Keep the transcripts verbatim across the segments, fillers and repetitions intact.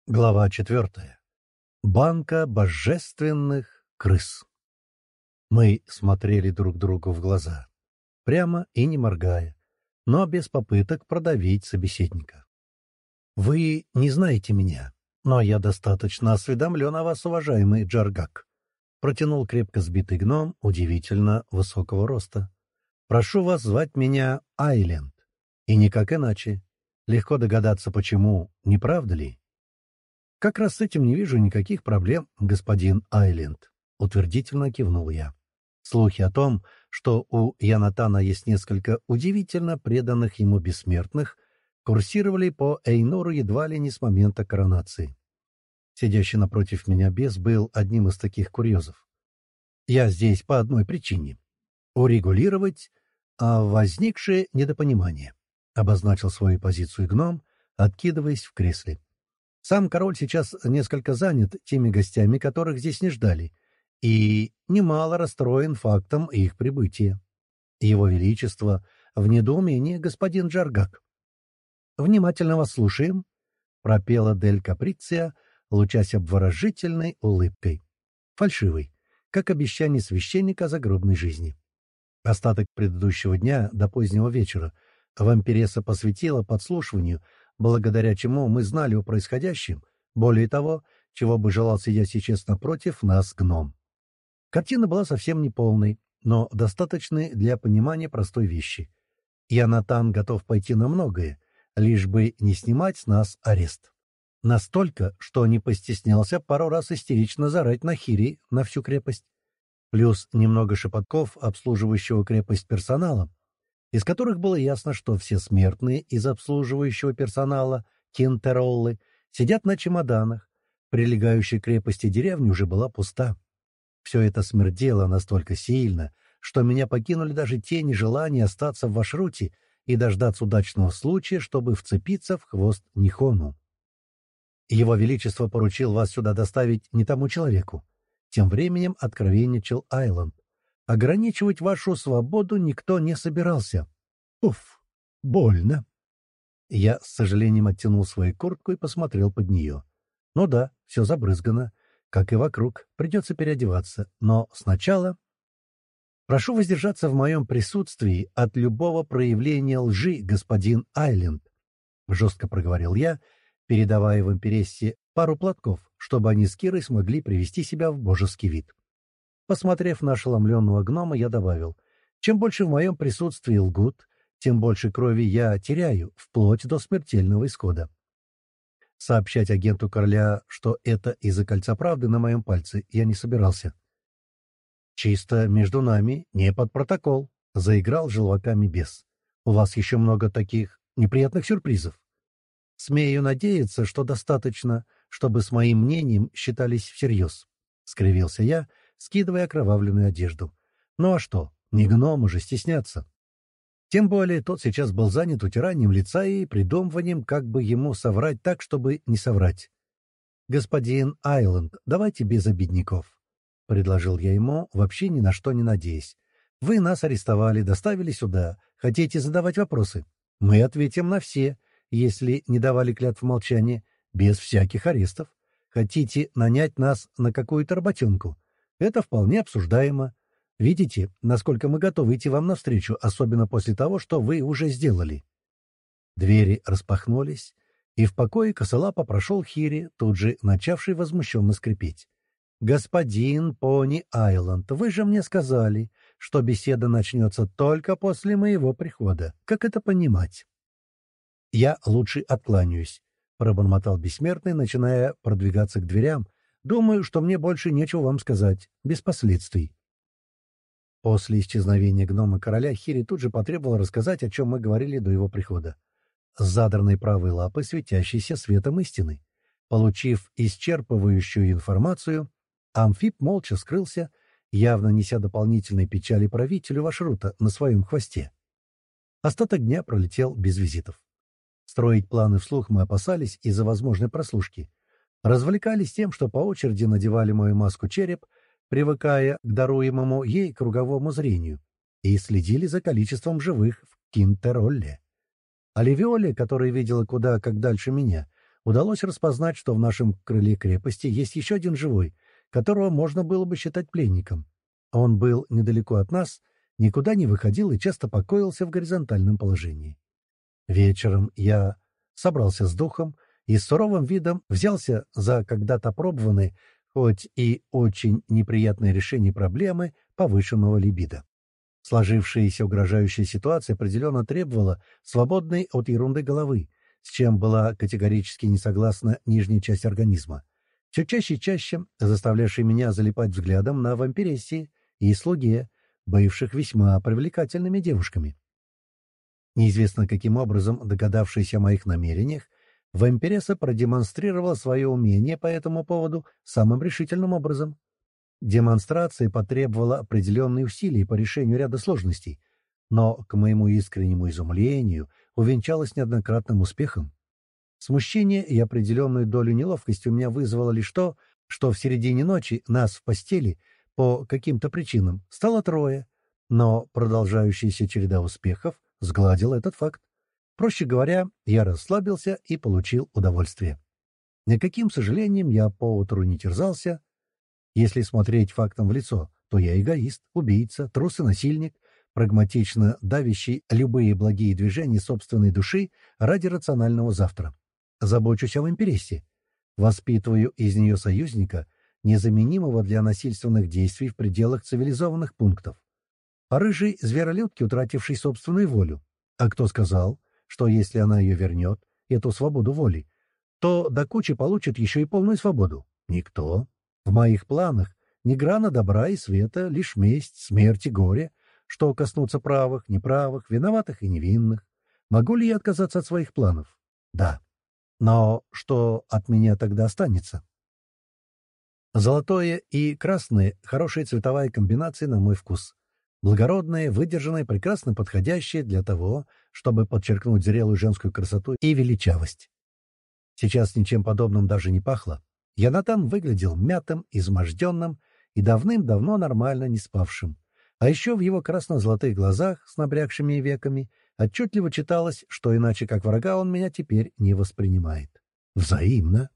Глава четвертая. Банка божественных крыс. Мы смотрели друг другу в глаза, прямо и не моргая, но без попыток продавить собеседника. «Вы не знаете меня, но я достаточно осведомлен о вас, уважаемый Джаргак», протянул крепко сбитый гном удивительно высокого роста. «Прошу вас звать меня Айленд, и никак иначе. Легко догадаться, почему, не правда ли?» «Как раз с этим не вижу никаких проблем, господин Айленд», — утвердительно кивнул я. Слухи о том, что у Янатана есть несколько удивительно преданных ему бессмертных, курсировали по Эйнору едва ли не с момента коронации. Сидящий напротив меня бес был одним из таких курьезов. «Я здесь по одной причине — урегулировать а, возникшее недопонимание», — обозначил свою позицию гном, откидываясь в кресле. Сам король сейчас несколько занят теми гостями, которых здесь не ждали, и немало расстроен фактом их прибытия. Его Величество в недоумении, господин Джаргак. «Внимательно вас слушаем», — пропела Дель Каприция, лучась обворожительной улыбкой. Фальшивой, как обещание священника загробной жизни. Остаток предыдущего дня до позднего вечера вампиресса посвятила подслушиванию, благодаря чему мы знали о происходящем, более того, чего бы желал сидя сейчас напротив нас гном. Картина была совсем неполной, но достаточной для понимания простой вещи. Янатан готов пойти на многое, лишь бы не снимать с нас арест. Настолько, что не постеснялся пару раз истерично зарать на Хири на всю крепость. Плюс немного шепотков обслуживающего крепость персонала, из которых было ясно, что все смертные из обслуживающего персонала Кинтероллы сидят на чемоданах. Прилегающая к крепости деревня уже была пуста. Все это смердело настолько сильно, что меня покинули даже тени желания остаться в Вашруте и дождаться удачного случая, чтобы вцепиться в хвост Нихону. «Его Величество поручил вас сюда доставить не тому человеку», — тем временем откровенничал Айланд. «Ограничивать вашу свободу никто не собирался». «Уф, больно». Я с сожалением оттянул свою куртку и посмотрел под нее. «Ну да, все забрызгано, как и вокруг. Придется переодеваться. Но сначала...» «Прошу воздержаться в моем присутствии от любого проявления лжи, господин Айленд», — жестко проговорил я, передавая вампирессе пару платков, чтобы они с Кирой смогли привести себя в божеский вид. Посмотрев на ошеломленного гнома, я добавил: «Чем больше в моем присутствии лгут, тем больше крови я теряю, вплоть до смертельного исхода». Сообщать агенту короля, что это из-за кольца правды на моем пальце, я не собирался. «Чисто между нами, не под протокол», — заиграл желваками бес. «У вас еще много таких неприятных сюрпризов. Смею надеяться, что достаточно, чтобы с моим мнением считались всерьез», — скривился я, скидывая окровавленную одежду. «Ну а что, не гному же стесняться». Тем более тот сейчас был занят утиранием лица и придумыванием, как бы ему соврать так, чтобы не соврать. «Господин Айленд, давайте без обидников», — предложил я ему, вообще ни на что не надеясь. «Вы нас арестовали, доставили сюда. Хотите задавать вопросы? Мы ответим на все, если не давали клятв молчания, без всяких арестов. Хотите нанять нас на какую-то работенку? Это вполне обсуждаемо. Видите, насколько мы готовы идти вам навстречу, особенно после того, что вы уже сделали». Двери распахнулись, и в покое косолапо прошел Хири, тут же начавший возмущенно скрипеть. «Господин Пони Айленд, вы же мне сказали, что беседа начнется только после моего прихода. Как это понимать?» «Я лучше откланяюсь», — пробормотал бессмертный, начиная продвигаться к дверям. «Думаю, что мне больше нечего вам сказать, без последствий». После исчезновения гнома короля Хири тут же потребовал рассказать, о чем мы говорили до его прихода. С задранной правой лапой, светящейся светом истины. Получив исчерпывающую информацию, амфиб молча скрылся, явно неся дополнительной печали правителю Вашрута на своем хвосте. Остаток дня пролетел без визитов. Строить планы вслух мы опасались из-за возможной прослушки. Развлекались тем, что по очереди надевали мою маску-череп, привыкая к даруемому ей круговому зрению, и следили за количеством живых в Кинтеролле. Оливиоле, которая видела куда как дальше меня, удалось распознать, что в нашем крыле крепости есть еще один живой, которого можно было бы считать пленником. Он был недалеко от нас, никуда не выходил и часто покоился в горизонтальном положении. Вечером я собрался с духом и с суровым видом взялся за когда-то пробованные, хоть и очень неприятное решение проблемы повышенного либидо. Сложившаяся угрожающая ситуация определенно требовала свободной от ерунды головы, с чем была категорически не согласна нижняя часть организма, все чаще и чаще заставлявшая меня залипать взглядом на вампирессе и слуге, бывших весьма привлекательными девушками. Неизвестно каким образом, догадавшись о моих намерениях, вампиресса продемонстрировала свое умение по этому поводу самым решительным образом. Демонстрация потребовала определенные усилия по решению ряда сложностей, но, к моему искреннему изумлению, увенчалась неоднократным успехом. Смущение и определенную долю неловкости у меня вызвало лишь то, что в середине ночи нас в постели по каким-то причинам стало трое, но продолжающаяся череда успехов сгладила этот факт. Проще говоря, я расслабился и получил удовольствие. Никаким сожалением я поутру не терзался. Если смотреть фактам в лицо, то я эгоист, убийца, трус и насильник, прагматично давящий любые благие движения собственной души ради рационального завтра. Забочусь о вампирессе. Воспитываю из нее союзника, незаменимого для насильственных действий в пределах цивилизованных пунктов. А рыжей зверолюдке, утратившей собственную волю. А кто сказал, что если она ее вернет, эту свободу воли, то до кучи получит еще и полную свободу? Никто. В моих планах ни грана добра и света, лишь месть, смерть и горе, что коснутся правых, неправых, виноватых и невинных. Могу ли я отказаться от своих планов? Да. Но что от меня тогда останется? Золотое и красное — хорошая цветовая комбинация на мой вкус. Благородная, выдержанная, прекрасно подходящая для того, чтобы подчеркнуть зрелую женскую красоту и величавость. Сейчас ничем подобным даже не пахло. Йонатан выглядел мятым, изможденным и давным-давно нормально не спавшим. А еще в его красно-золотых глазах с набрякшими веками отчетливо читалось, что иначе как врага он меня теперь не воспринимает. Взаимно.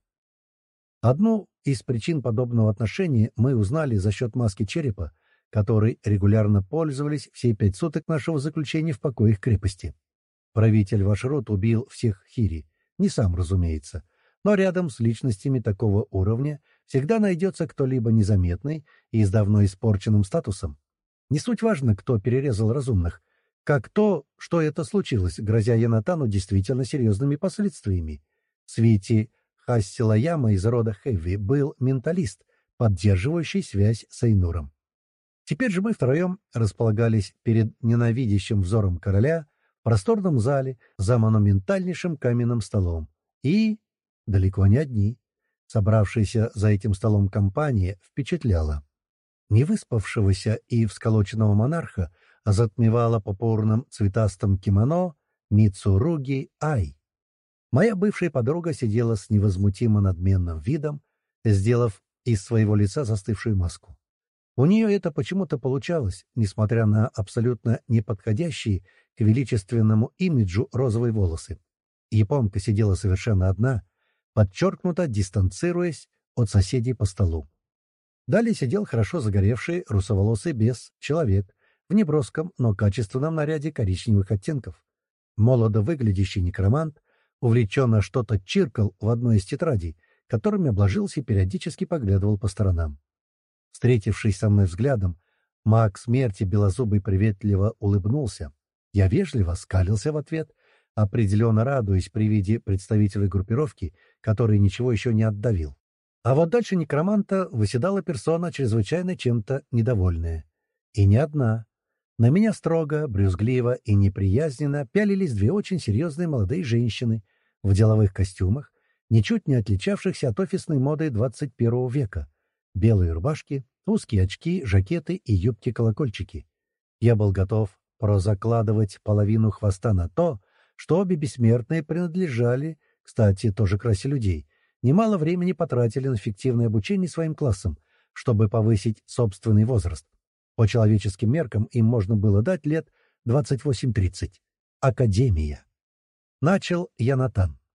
Одну из причин подобного отношения мы узнали за счет маски черепа, которой регулярно пользовались все пять суток нашего заключения в покоях крепости. Правитель Вашрут убил всех хири, не сам, разумеется, но рядом с личностями такого уровня всегда найдется кто-либо незаметный и с давно испорченным статусом. Не суть важно, кто перерезал разумных, как то, что это случилось, грозя Йонатану действительно серьезными последствиями. В свете Хассилаяма из рода Хэви был менталист, поддерживающий связь с Айнуром. Теперь же мы втроем располагались перед ненавидящим взором короля в просторном зале за монументальнейшим каменным столом. И далеко не одни. Собравшаяся за этим столом компания впечатляла. Невыспавшегося и всколоченного монарха затмевала по порным цветастым кимоно Мицуруги Ай. Моя бывшая подруга сидела с невозмутимо надменным видом, сделав из своего лица застывшую маску. У нее это почему-то получалось, несмотря на абсолютно неподходящие к величественному имиджу розовые волосы. Японка сидела совершенно одна, подчеркнуто дистанцируясь от соседей по столу. Далее сидел хорошо загоревший русоволосый бес, человек, в неброском, но качественном наряде коричневых оттенков. Молодо выглядящий некромант увлеченно что-то чиркал в одной из тетрадей, которыми обложился и периодически поглядывал по сторонам. Встретившись со мной взглядом, маг смерти белозубый приветливо улыбнулся. Я вежливо скалился в ответ, определенно радуясь при виде представителей группировки, который ничего еще не отдавил. А вот дальше некроманта выседала персона, чрезвычайно чем-то недовольная. И не одна. На меня строго, брюзгливо и неприязненно пялились две очень серьезные молодые женщины в деловых костюмах, ничуть не отличавшихся от офисной моды двадцать первого века. Белые рубашки, узкие очки, жакеты и юбки-колокольчики. Я был готов прозакладывать половину хвоста на то, что обе бессмертные принадлежали, кстати, тоже к расе людей, немало времени потратили на фиктивное обучение своим классам, чтобы повысить собственный возраст. По человеческим меркам им можно было дать лет двадцать восемь тридцать. Академия. Начал Йонатан.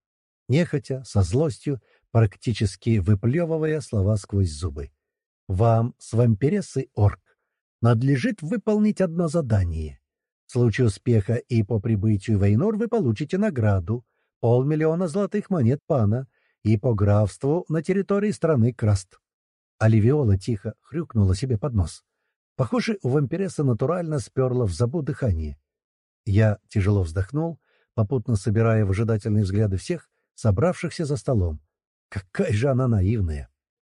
нехотя, со злостью, практически выплевывая слова сквозь зубы. «Вам с вампирессой орк надлежит выполнить одно задание. В случае успеха и по прибытию в Эйнор вы получите награду — полмиллиона золотых монет пана и по графству на территории страны Краст». Оливиола тихо хрюкнула себе под нос. Похоже, у вампирессы натурально сперло в забу дыхание. Я тяжело вздохнул, попутно собирая выжидательные взгляды всех, собравшихся за столом. Какая же она наивная!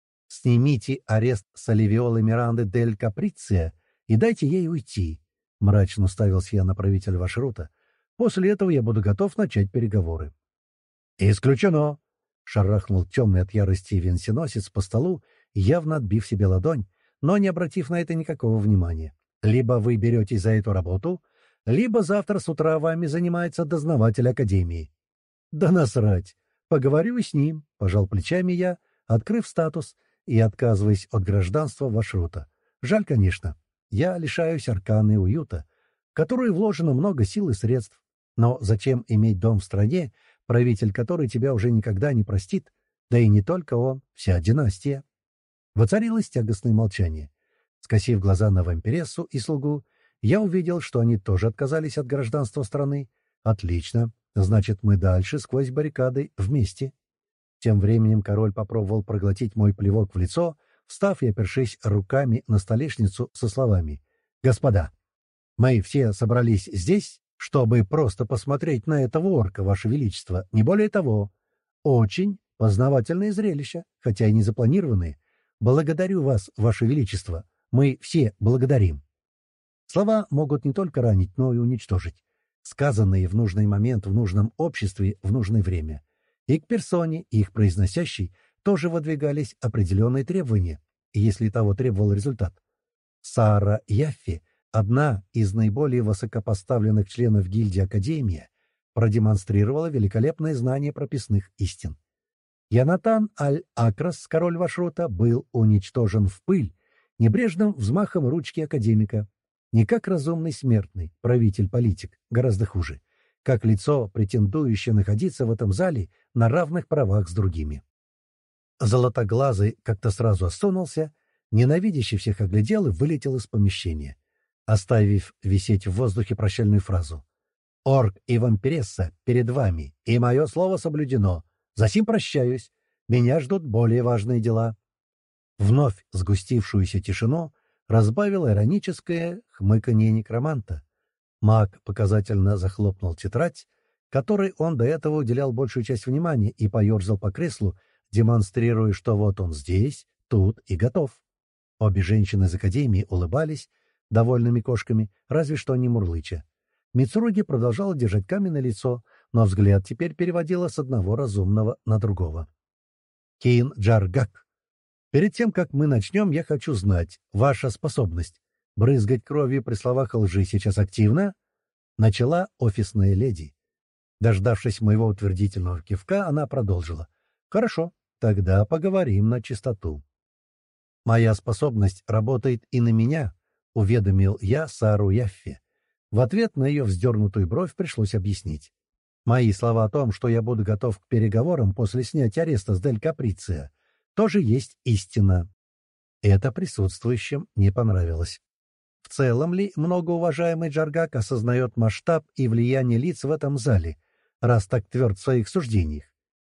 «Снимите арест с Оливиолы Миранды дель Каприция и дайте ей уйти», — мрачно уставился я на правителя Вашрута. «После этого я буду готов начать переговоры». «Исключено!» — шарахнул темный от ярости венценосец по столу, явно отбив себе ладонь, но не обратив на это никакого внимания. «Либо вы беретесь за эту работу, либо завтра с утра вами занимается дознаватель Академии». «Да насрать! Поговорю с ним», — пожал плечами я, открыв статус и отказываясь от гражданства Вашрута. Жаль, конечно. Я лишаюсь арканы и уюта, в которую вложено много сил и средств. Но зачем иметь дом в стране, правитель которой тебя уже никогда не простит, да и не только он, вся династия? Воцарилось тягостное молчание. Скосив глаза на вампирессу и слугу, я увидел, что они тоже отказались от гражданства страны. Отлично. Значит, мы дальше, сквозь баррикады, вместе. Тем временем король попробовал проглотить мой плевок в лицо, встав и опершись руками на столешницу со словами: «Господа, мы все собрались здесь, чтобы просто посмотреть на этого орка, ваше величество, не более того. Очень познавательное зрелище, хотя и не запланированное. Благодарю вас, ваше величество, мы все благодарим». Слова могут не только ранить, но и уничтожить. Сказанные в нужный момент, в нужном обществе, в нужное время. И к персоне, их произносящей, тоже выдвигались определенные требования, если того требовал результат. Сара Яффи, одна из наиболее высокопоставленных членов гильдии Академия, продемонстрировала великолепное знание прописных истин. Янатан Аль-Акрас, король Вашрута, был уничтожен в пыль небрежным взмахом ручки академика. Не как разумный смертный, правитель-политик, гораздо хуже, как лицо, претендующее находиться в этом зале на равных правах с другими. Золотоглазый как-то сразу осунулся, ненавидящий всех оглядел и вылетел из помещения, оставив висеть в воздухе прощальную фразу: «Орк и вампиресса перед вами, и мое слово соблюдено. Засим прощаюсь. Меня ждут более важные дела». Вновь сгустившуюся тишину разбавило ироническое хмыканье некроманта. Маг показательно захлопнул тетрадь, которой он до этого уделял большую часть внимания, и поерзал по креслу, демонстрируя, что вот он здесь, тут и готов. Обе женщины из Академии улыбались довольными кошками, разве что не мурлыча. Мицуруги продолжала держать каменное лицо, но взгляд теперь переводила с одного разумного на другого. «Кин Джаргак, перед тем, как мы начнем, я хочу знать, ваша способность брызгать кровью при словах лжи сейчас активна?» Начала офисная леди. Дождавшись моего утвердительного кивка, она продолжила: «Хорошо, тогда поговорим на чистоту». «Моя способность работает и на меня», — уведомил я Сару Яффе. В ответ на ее вздернутую бровь пришлось объяснить. Мои слова о том, что я буду готов к переговорам после снятия ареста с Дель Каприция, тоже есть истина. Это присутствующим не понравилось. В целом ли многоуважаемый Джаргак осознает масштаб и влияние лиц в этом зале, раз так тверд в своих суждениях?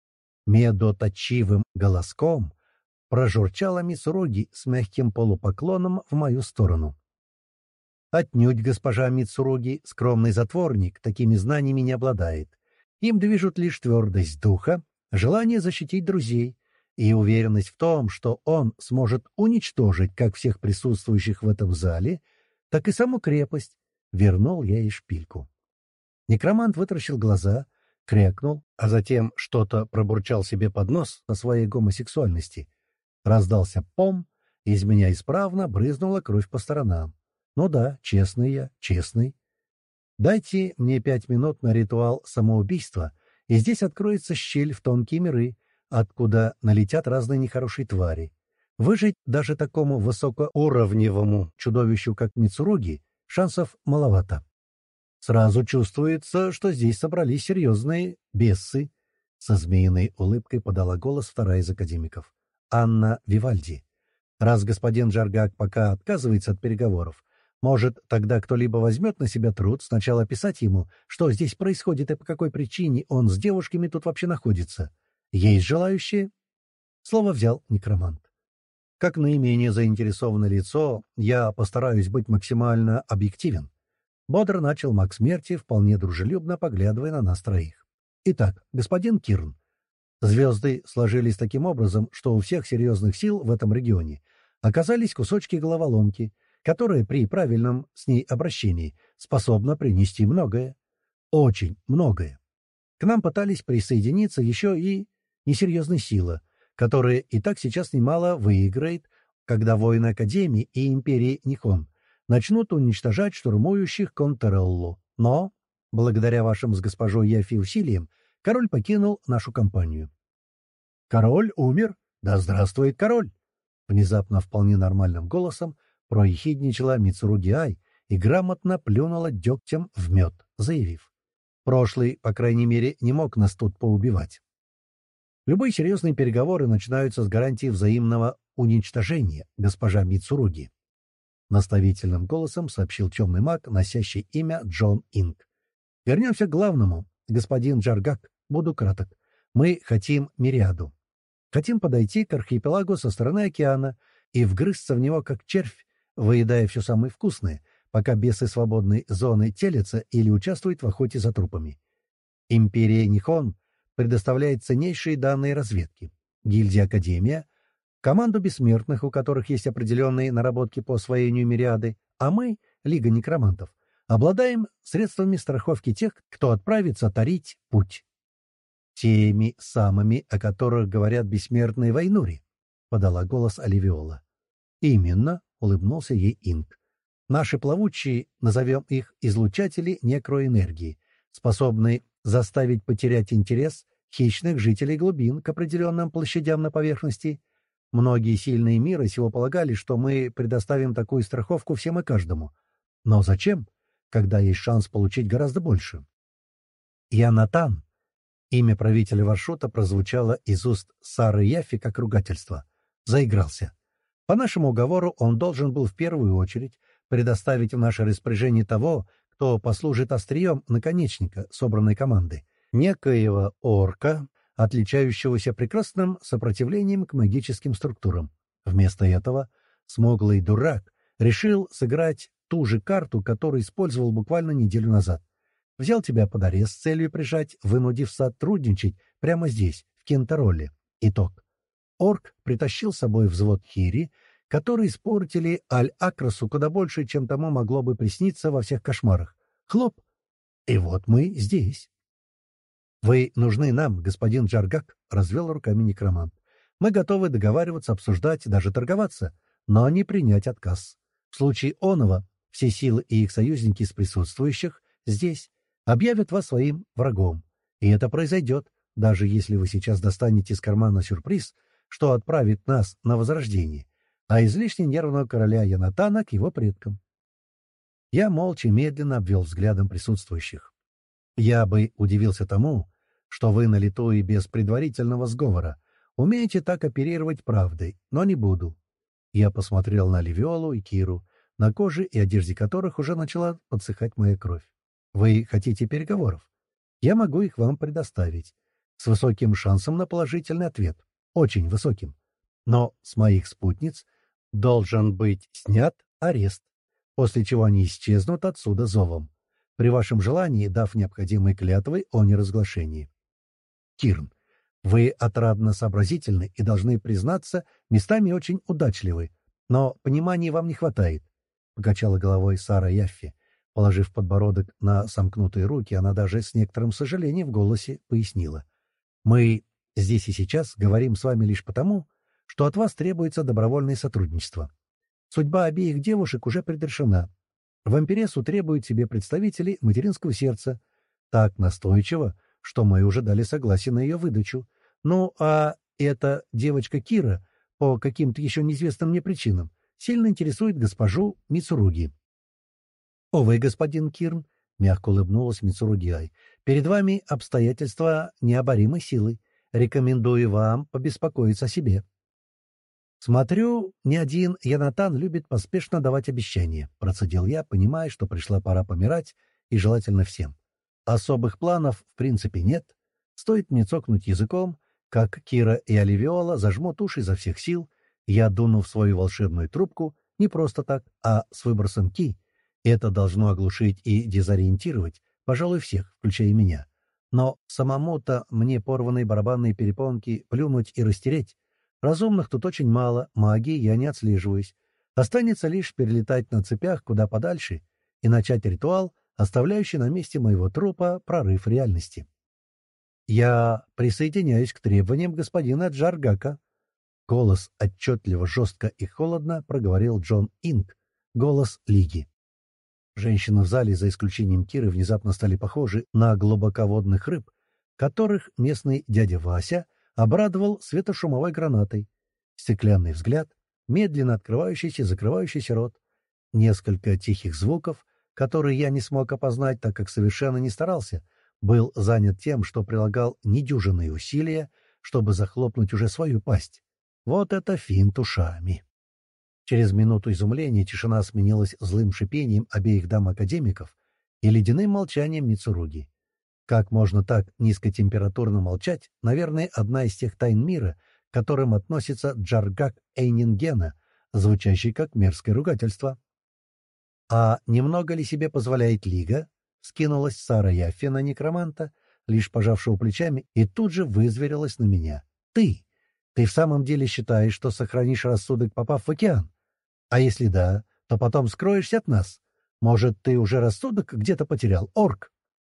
Медоточивым голоском прожурчала Мицуруги с мягким полупоклоном в мою сторону. «Отнюдь госпожа Мицуруги, скромный затворник, такими знаниями не обладает. Им движут лишь твердость духа, желание защитить друзей и уверенность в том, что он сможет уничтожить как всех присутствующих в этом зале, так и саму крепость». Вернул я ей шпильку. Некромант вытаращил глаза, крякнул, а затем что-то пробурчал себе под нос о своей гомосексуальности. Раздался пом, из меня исправно брызнула кровь по сторонам. Ну да, честный я, честный. Дайте мне пять минут на ритуал самоубийства, и здесь откроется щель в тонкие миры, откуда налетят разные нехорошие твари. Выжить даже такому высокоуровневому чудовищу, как Мицуруги, шансов маловато. Сразу чувствуется, что здесь собрались серьезные бесы. Со змеиной улыбкой подала голос вторая из академиков. «Анна Вивальди. Раз господин Джаргак пока отказывается от переговоров, может, тогда кто-либо возьмет на себя труд сначала описать ему, что здесь происходит и по какой причине он с девушками тут вообще находится. Есть желающие?» Слово взял некромант. Как наименее заинтересованное лицо, я постараюсь быть максимально объективен. Бодро начал маг смерти, вполне дружелюбно поглядывая на нас троих. Итак, господин Кирн. Звезды сложились таким образом, что у всех серьезных сил в этом регионе оказались кусочки головоломки, которые при правильном с ней обращении способны принести многое. Очень многое. К нам пытались присоединиться еще и несерьезная сила, которая и так сейчас немало выиграет, когда воины Академии и Империи Нихон начнут уничтожать штурмующих Контереллу. Но, благодаря вашим с госпожой Яфи усилиям, король покинул нашу компанию. «Король умер? Да здравствует король!» Внезапно вполне нормальным голосом проехидничала Мицуруги Ай и грамотно плюнула дегтем в мед, заявив: «Прошлый, по крайней мере, не мог нас тут поубивать». Любые серьезные переговоры начинаются с гарантии взаимного уничтожения, госпожа Мицуруги. Наставительным голосом сообщил темный маг, носящий имя Джон Инг. Вернемся к главному. Господин Джаргак, буду краток. Мы хотим мириаду. Хотим подойти к архипелагу со стороны океана и вгрызться в него, как червь, выедая все самое вкусное, пока бесы свободной зоны телятся или участвуют в охоте за трупами. Империя Нихон предоставляет ценнейшие данные разведки. Гильдия Академия — команду бессмертных, у которых есть определенные наработки по освоению мириады, а мы, Лига Некромантов, обладаем средствами страховки тех, кто отправится тарить путь. «Теми самыми, о которых говорят бессмертные Вайнури», — подала голос Оливиола. «Именно», — улыбнулся ей Инг. «Наши плавучие, назовем их излучатели некроэнергии, способные заставить потерять интерес хищных жителей глубин к определенным площадям на поверхности. Многие сильные мира сего полагали, что мы предоставим такую страховку всем и каждому. Но зачем, когда есть шанс получить гораздо больше?» «Я Натан». Имя правителя Вашута прозвучало из уст Сары Яффи как ругательство. Заигрался. По нашему уговору он должен был в первую очередь предоставить в наше распоряжение того, кто послужит острием наконечника собранной команды, некоего орка, отличающегося прекрасным сопротивлением к магическим структурам. Вместо этого смуглый дурак решил сыграть ту же карту, которую использовал буквально неделю назад. Взял тебя под арест с целью прижать, вынудив сотрудничать прямо здесь, в Кентароле. Итог. Орк притащил с собой взвод Хири, которые испортили Аль-Акрасу куда больше, чем тому могло бы присниться во всех кошмарах. Хлоп! И вот мы здесь. «Вы нужны нам, господин Джаргак», — развел руками некромант. «Мы готовы договариваться, обсуждать, даже торговаться, но не принять отказ. В случае оного все силы и их союзники из присутствующих здесь объявят вас своим врагом. И это произойдет, даже если вы сейчас достанете из кармана сюрприз, что отправит нас на возрождение, а излишне нервного короля Янатана к его предкам». Я молча и медленно обвел взглядом присутствующих. Я бы удивился тому, что вы на лету и без предварительного сговора умеете так оперировать правдой, но не буду. Я посмотрел на Ливиолу и Киру, на коже и одежде которых уже начала подсыхать моя кровь. Вы хотите переговоров? Я могу их вам предоставить. С высоким шансом на положительный ответ. Очень высоким. Но с моих спутниц должен быть снят арест, после чего они исчезнут отсюда зовом, при вашем желании дав необходимые клятвы о неразглашении. Кирн, вы отрадно сообразительны и должны признаться, местами очень удачливы, но понимания вам не хватает, — покачала головой Сара Яффи. Положив подбородок на сомкнутые руки, она даже с некоторым сожалением в голосе пояснила. «Мы здесь и сейчас говорим с вами лишь потому, что от вас требуется добровольное сотрудничество. Судьба обеих девушек уже предрешена. Вампиресу требует себе представителей материнского сердца. Так настойчиво, что мы уже дали согласие на ее выдачу. Ну, а эта девочка Кира, по каким-то еще неизвестным мне причинам, сильно интересует госпожу Мицуруги». «Увы, господин Кирн, мягко улыбнулась Мицуруги-ай. «Перед вами обстоятельства необоримой силы. Рекомендую вам побеспокоиться о себе». «Смотрю, ни один Янатан любит поспешно давать обещания», — процедил я, понимая, что пришла пора помирать, и желательно всем. Особых планов в принципе нет. Стоит мне цокнуть языком, как Кира и Оливиола зажмут уши изо всех сил, я дуну в свою волшебную трубку не просто так, а с выбросом ки. Это должно оглушить и дезориентировать, пожалуй, всех, включая меня. Но самому-то мне порванные барабанные перепонки плюнуть и растереть. Разумных тут очень мало, магии я не отслеживаюсь. Останется лишь перелетать на цепях куда подальше и начать ритуал, оставляющий на месте моего трупа прорыв реальности. «Я присоединяюсь к требованиям господина Джаргака». Голос отчетливо, жестко и холодно проговорил Джон Инг, голос Лиги. Женщины в зале, за исключением Киры, внезапно стали похожи на глубоководных рыб, которых местный дядя Вася обрадовал светошумовой гранатой. Стеклянный взгляд, медленно открывающийся и закрывающийся рот, несколько тихих звуков, которые я не смог опознать, так как совершенно не старался, был занят тем, что прилагал недюжинные усилия, чтобы захлопнуть уже свою пасть. Вот это финт ушами. Через минуту изумления тишина сменилась злым шипением обеих дам-академиков и ледяным молчанием Мицуруги. Как можно так низкотемпературно молчать, наверное, одна из тех тайн мира, к которым относится Джаргак Эйнингена, звучащий как мерзкое ругательство. «А немного ли себе позволяет Лига?» — скинулась Сара Яффе на некроманта, лишь пожавшего плечами, и тут же вызверилась на меня. «Ты! Ты в самом деле считаешь, что сохранишь рассудок, попав в океан? А если да, то потом скроешься от нас. Может, ты уже рассудок где-то потерял, орк?»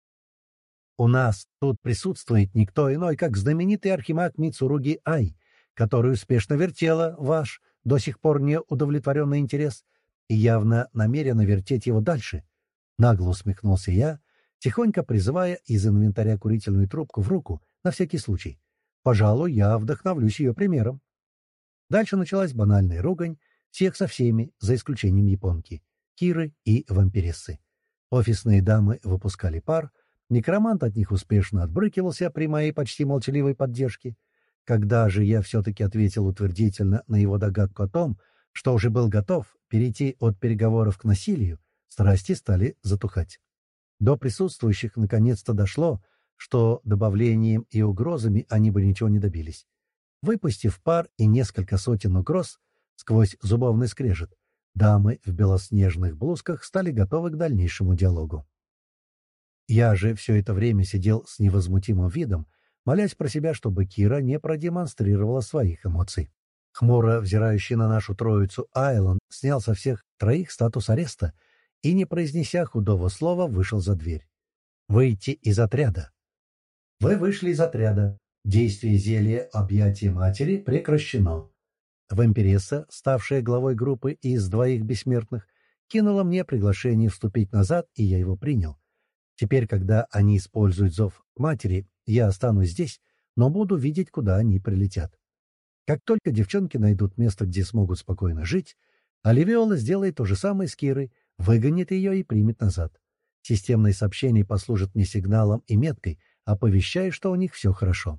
«У нас тут присутствует никто иной, как знаменитый архимаг Мицуруги Ай, который успешно вертела ваш, до сих пор не удовлетворенный интерес, и явно намерена вертеть его дальше». Нагло усмехнулся я, тихонько призывая из инвентаря курительную трубку в руку, на всякий случай. Пожалуй, я вдохновлюсь ее примером. Дальше началась банальная ругань, всех со всеми, за исключением японки, Киры и вампирессы. Офисные дамы выпускали пар, некромант от них успешно отбрыкивался при моей почти молчаливой поддержке. Когда же я все-таки ответил утвердительно на его догадку о том, что уже был готов перейти от переговоров к насилию, страсти стали затухать. До присутствующих наконец-то дошло, что добавлением и угрозами они бы ничего не добились. Выпустив пар и несколько сотен угроз сквозь зубовный скрежет, дамы в белоснежных блузках стали готовы к дальнейшему диалогу. Я же все это время сидел с невозмутимым видом, молясь про себя, чтобы Кира не продемонстрировала своих эмоций. Хмуро взирающий на нашу троицу Айлон снял со всех троих статус ареста и, не произнеся худого слова, вышел за дверь. «Выйти из отряда». Вы вышли из отряда. Действие зелья объятия матери прекращено. Вампиресса, ставшая главой группы из двоих бессмертных, кинула мне приглашение вступить назад, и я его принял. Теперь, когда они используют зов матери, я останусь здесь, но буду видеть, куда они прилетят. Как только девчонки найдут место, где смогут спокойно жить, Оливиола сделает то же самое с Кирой, выгонит ее и примет назад. Системные сообщения послужат мне сигналом и меткой, оповещая, что у них все хорошо.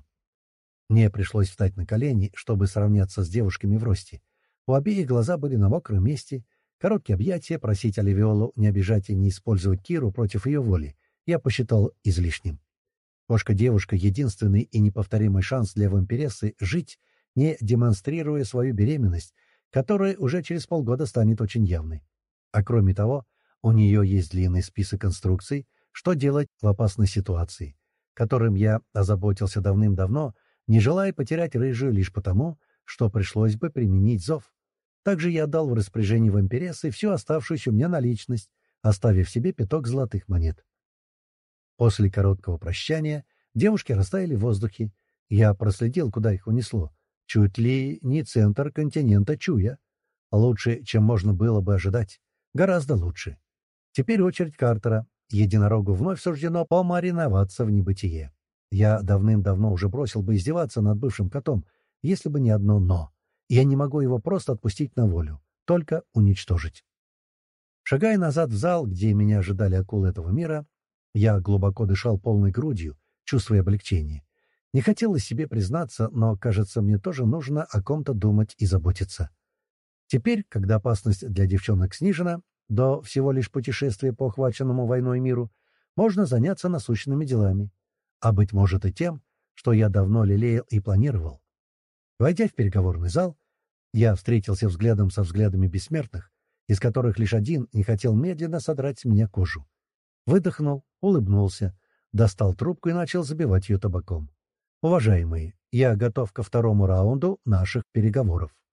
Мне пришлось встать на колени, чтобы сравняться с девушками в росте. У обеих глаза были на мокром месте. Короткие объятия, просить Оливиолу не обижать и не использовать Киру против ее воли, я посчитал излишним. Кошка-девушка — единственный и неповторимый шанс для вампирессы жить, не демонстрируя свою беременность, которая уже через полгода станет очень явной. А кроме того, у нее есть длинный список инструкций, что делать в опасной ситуации, которым я озаботился давным-давно, не желая потерять рыжую лишь потому, что пришлось бы применить зов. Также я отдал в распоряжение вампирессы всю оставшуюся у меня наличность, оставив себе пяток золотых монет. После короткого прощания девушки растаяли в воздухе. Я проследил, куда их унесло. Чуть ли не центр континента Чуя. Лучше, чем можно было бы ожидать. Гораздо лучше. Теперь очередь Картера. Единорогу вновь суждено помариноваться в небытие. Я давным-давно уже бросил бы издеваться над бывшим котом, если бы не одно «но». Я не могу его просто отпустить на волю, только уничтожить. Шагая назад в зал, где меня ожидали акулы этого мира, Я глубоко дышал полной грудью, чувствуя облегчение. Не хотелось себе признаться, но, кажется, мне тоже нужно о ком-то думать и заботиться. Теперь, когда опасность для девчонок снижена до всего лишь путешествия по охваченному войной миру, можно заняться насущными делами, а, быть может, и тем, что я давно лелеял и планировал. Войдя в переговорный зал, я встретился взглядом со взглядами бессмертных, из которых лишь один не хотел медленно содрать с меня кожу. Выдохнул, улыбнулся, достал трубку и начал забивать ее табаком. «Уважаемые, я готов ко второму раунду наших переговоров».